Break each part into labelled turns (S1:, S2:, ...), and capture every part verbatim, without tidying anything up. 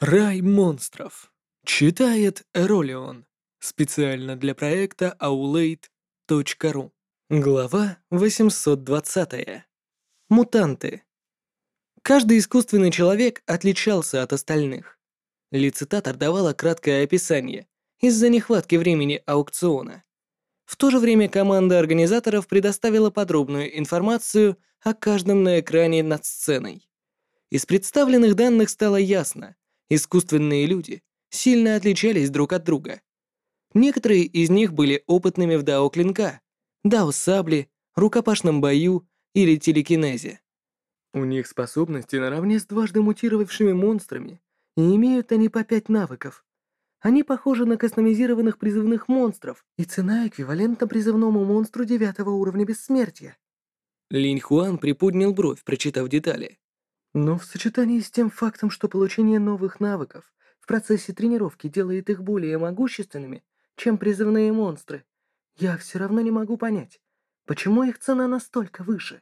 S1: Рай монстров. Читает Эролион. Специально для проекта аулейт точка ру. Глава восемьсот двадцать. Мутанты. Каждый искусственный человек отличался от остальных. Лицитатор давала краткое описание из-за нехватки времени аукциона. В то же время команда организаторов предоставила подробную информацию о каждом на экране над сценой. Из представленных данных стало ясно, искусственные люди сильно отличались друг от друга. Некоторые из них были опытными в дао-клинка, дао-сабле, рукопашном бою или телекинезе. У них способности наравне с дважды мутировавшими монстрами, и имеют они по пять навыков. Они похожи на кастомизированных призывных монстров, и цена эквивалентна призывному монстру девятого уровня бессмертия. Линь Хуан приподнял бровь, прочитав детали. Но в сочетании с тем фактом, что получение новых навыков в процессе тренировки делает их более могущественными, чем призывные монстры, я все равно не могу понять, почему их цена настолько выше.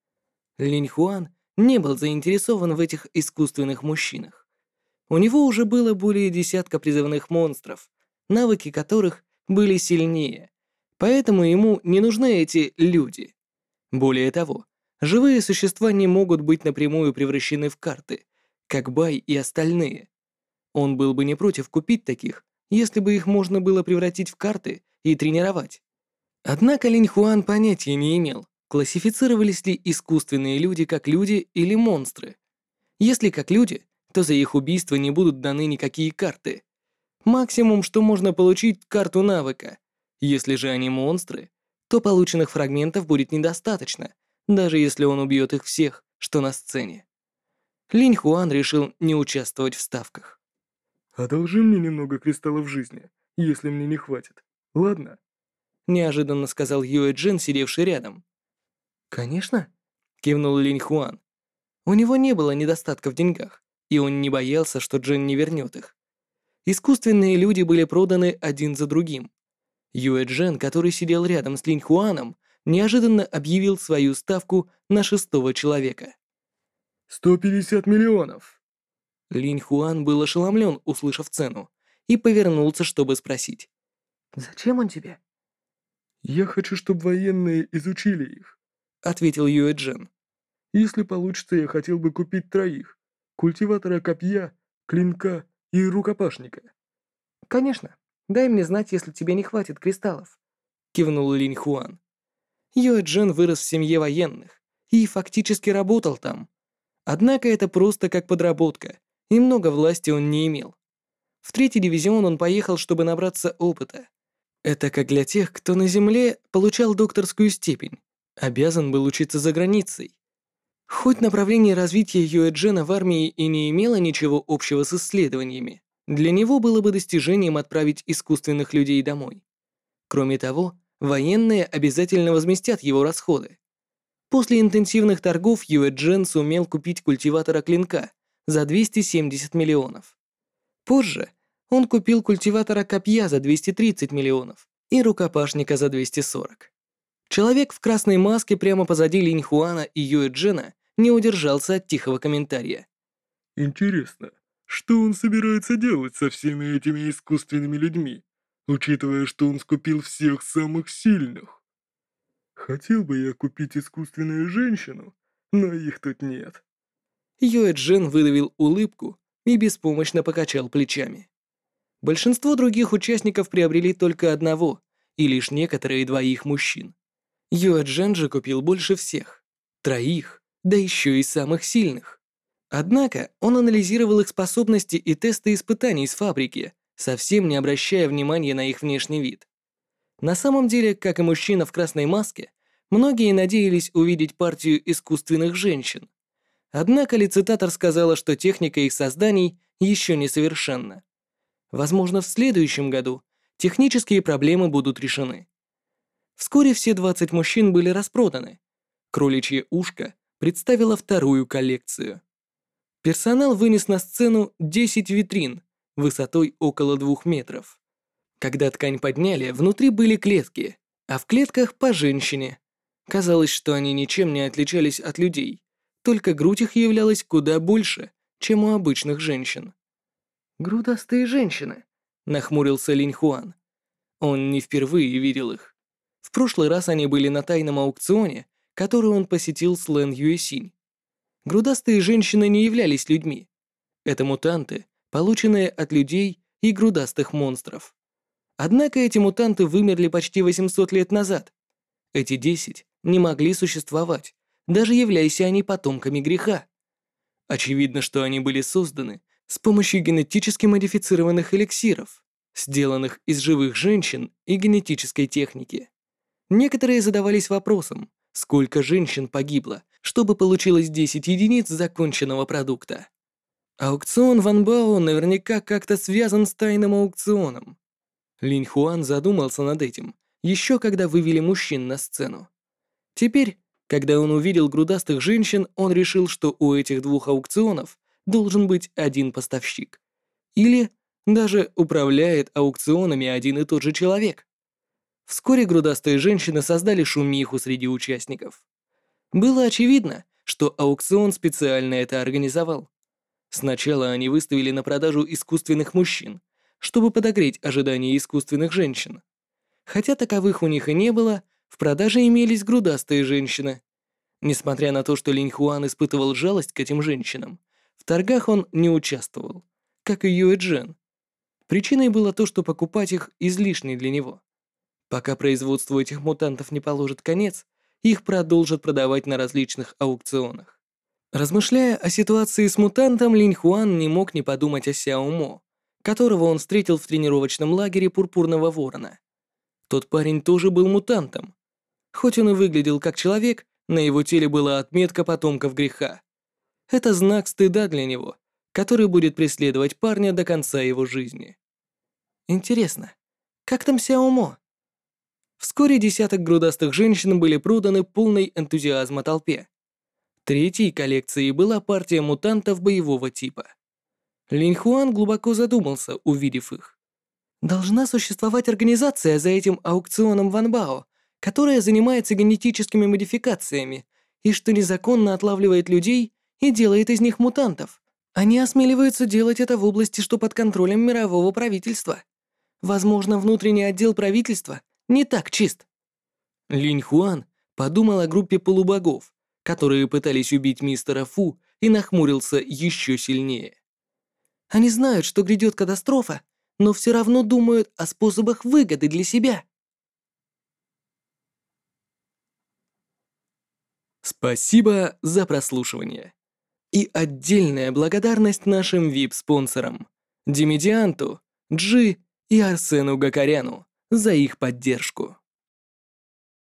S1: Линь Хуан не был заинтересован в этих искусственных мужчинах. У него уже было более десятка призывных монстров, навыки которых были сильнее, поэтому ему не нужны эти люди. Более того, живые существа не могут быть напрямую превращены в карты, как Бай и остальные. Он был бы не против купить таких, если бы их можно было превратить в карты и тренировать. Однако Линь Хуан понятия не имел, классифицировались ли искусственные люди как люди или монстры. Если как люди, то за их убийство не будут даны никакие карты. Максимум, что можно получить, карту навыка. Если же они монстры, то полученных фрагментов будет недостаточно, даже если он убьет их всех, что на сцене. Линь Хуан решил не участвовать в ставках.
S2: «Одолжи мне немного кристаллов жизни, если мне не хватит. Ладно?»
S1: Неожиданно сказал Юэ Джин, сидевший рядом. «Конечно», — кивнул Линь Хуан. У него не было недостатка в деньгах, и он не боялся, что Джин не вернет их. Искусственные люди были проданы один за другим. Юэ Джин, который сидел рядом с Линь Хуаном, неожиданно объявил свою ставку на шестого человека.
S2: «Сто пятьдесят миллионов!»
S1: Линь Хуан был ошеломлен, услышав цену, и повернулся, чтобы спросить. «Зачем он тебе?»
S2: «Я хочу, чтобы военные изучили их»,
S1: — ответил Юэ Джин.
S2: «Если получится, я хотел бы купить троих. Культиватора копья, клинка и рукопашника».
S1: «Конечно. Дай мне знать, если тебе не хватит кристаллов», — кивнул Линь Хуан. Юэ Джин вырос в семье военных и фактически работал там. Однако это просто как подработка, и много власти он не имел. В третий дивизион он поехал, чтобы набраться опыта. Это как для тех, кто на земле получал докторскую степень, обязан был учиться за границей. Хоть направление развития Юэ Джина в армии и не имело ничего общего с исследованиями, для него было бы достижением отправить искусственных людей домой. Кроме того, военные обязательно возместят его расходы. После интенсивных торгов Юэ Джин сумел купить культиватора клинка за двести семьдесят миллионов. Позже он купил культиватора копья за двести тридцать миллионов и рукопашника за двести сорок. Человек в красной маске прямо позади Линь Хуана и Юэ Джина не удержался от тихого комментария.
S2: «Интересно, что он собирается делать со всеми этими искусственными людьми, учитывая, что он скупил всех самых сильных? Хотел бы я купить искусственную женщину, но их тут нет».
S1: Юэ Джин выдавил улыбку и беспомощно покачал плечами. Большинство других участников приобрели только одного, и лишь некоторые двоих мужчин. Юэ Джин же купил больше всех. Троих, да еще и самых сильных. Однако он анализировал их способности и тесты испытаний с фабрики, совсем не обращая внимания на их внешний вид. На самом деле, как и мужчина в красной маске, многие надеялись увидеть партию искусственных женщин. Однако лицитатор сказала, что техника их созданий еще не совершенна. Возможно, в следующем году технические проблемы будут решены. Вскоре все двадцать мужчин были распроданы. Кроличье ушко представило вторую коллекцию. Персонал вынес на сцену десять витрин высотой около двух метров. Когда ткань подняли, внутри были клетки, а в клетках по женщине. Казалось, что они ничем не отличались от людей, только грудь их являлась куда больше, чем у обычных женщин. «Грудастые женщины», — нахмурился Линь Хуан. Он не впервые видел их. В прошлый раз они были на тайном аукционе, который он посетил с Лэн Юэсинь. Грудастые женщины не являлись людьми. Это мутанты, полученные от людей и грудастых монстров. Однако эти мутанты вымерли почти восемьсот лет назад. Эти десять не могли существовать, даже являясь они потомками греха. Очевидно, что они были созданы с помощью генетически модифицированных эликсиров, сделанных из живых женщин и генетической техники. Некоторые задавались вопросом, сколько женщин погибло, чтобы получилось десять единиц законченного продукта. Аукцион Ван Бао наверняка как-то связан с тайным аукционом. Линь Хуан задумался над этим, еще когда вывели мужчин на сцену. Теперь, когда он увидел грудастых женщин, он решил, что у этих двух аукционов должен быть один поставщик. Или даже управляет аукционами один и тот же человек. Вскоре грудастые женщины создали шумиху среди участников. Было очевидно, что аукцион специально это организовал. Сначала они выставили на продажу искусственных мужчин, чтобы подогреть ожидания искусственных женщин. Хотя таковых у них и не было, в продаже имелись грудастые женщины. Несмотря на то, что Линь Хуан испытывал жалость к этим женщинам, в торгах он не участвовал, как и Юэ Джен. Причиной было то, что покупать их излишне для него. Пока производству этих мутантов не положит конец, их продолжат продавать на различных аукционах. Размышляя о ситуации с мутантом, Линь Хуан не мог не подумать о Сяо Мо, которого он встретил в тренировочном лагере Пурпурного Ворона. Тот парень тоже был мутантом. Хоть он и выглядел как человек, на его теле была отметка потомков греха. Это знак стыда для него, который будет преследовать парня до конца его жизни. Интересно, как там Сяо Мо? Вскоре десяток грудастых женщин были проданы полной энтузиазма толпе. Третьей коллекцией была партия мутантов боевого типа. Линь Хуан глубоко задумался, увидев их. Должна существовать организация за этим аукционом Ван Бао, которая занимается генетическими модификациями и что незаконно отлавливает людей и делает из них мутантов. Они осмеливаются делать это в области, что под контролем мирового правительства. Возможно, внутренний отдел правительства не так чист. Линь Хуан подумал о группе полубогов, которые пытались убить мистера Фу, и нахмурился еще сильнее. Они знают, что грядет катастрофа, но все равно думают о способах выгоды для себя. Спасибо за прослушивание. И отдельная благодарность нашим ви ай пи-спонсорам Димедианту, Джи и Арсену Гакаряну за их поддержку.